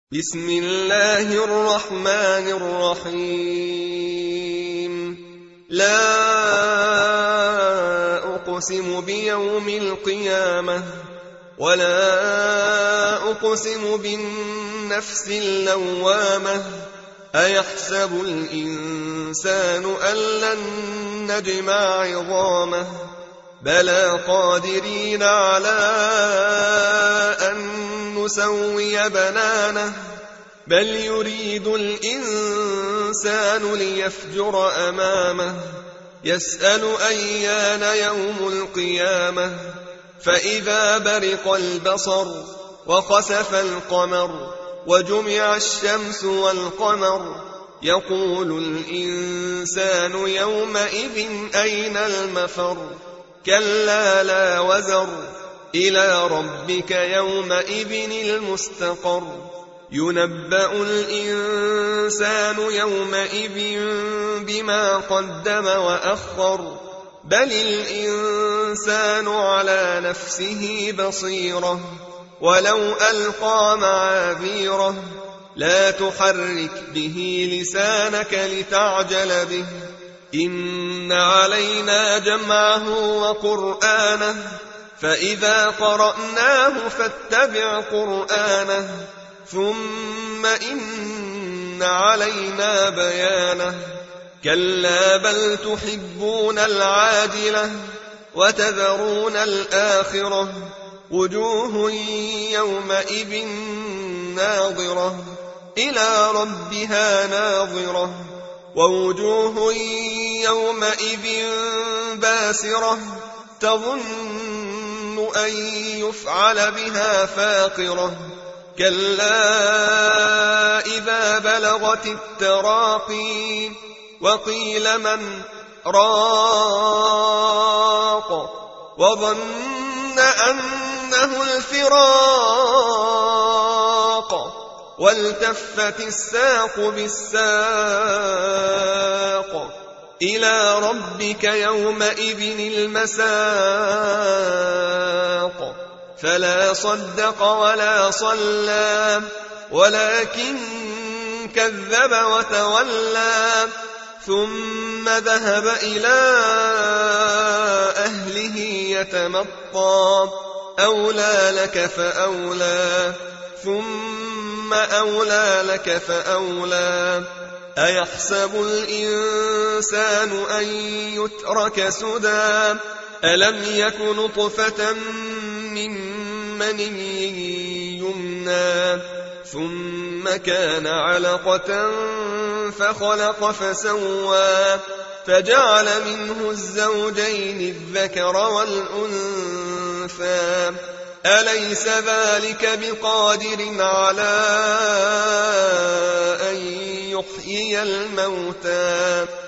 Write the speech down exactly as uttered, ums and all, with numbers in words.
بسم الله الرحمن الرحيم لا أقسم بيوم القيامة ولا أقسم بالنفس اللوامة أيحسب الإنسان أن لن نجمع عظامه بلى قادرين على أن نسوي بنانه بل يريد الإنسان ليفجر أمامه يسأل أيان يوم القيامة فإذا برق البصر وخسف القمر وجمع الشمس والقمر يقول الإنسان يومئذ أين المفر كلا لا وزر إلى ربك يومئذ المستقر ينبأ الإنسان يومئذ بما قدم وأخر بل الإنسان على نفسه بصيرة ولو ألقى معاذيره لا تحرك به لسانك لتعجل به إن علينا جمعه وقرآنه فإذا قرأناه فاتبع قرآنه ثم إن علينا بيانه كلا بل تحبون العاجلة وتذرون الآخرة وجوه يومئذ ناظرة إلى ربها ناظرة ووجوه يومئذ باسرة تظن أن يفعل بها فاقرة كلا إذا بلغت التراقي وقيل من راق وظن أنه الفراق والتفت الساق بالساق إلى ربك يومئذ المساق فلا صدق ولا صلى ولكن كذب وتولى ثم ذهب إلى أهله يتمطى أولى لك فأولى ثم أولى لك فأولى أيحسب الإنسان أن يترك سدى ألم يك نطفة من مني يمنى ثم كان علقة فخلق فسوى فجعل منه الزوجين الذكر والأنثى أليس ذلك بقادر على أن يحيي الموتى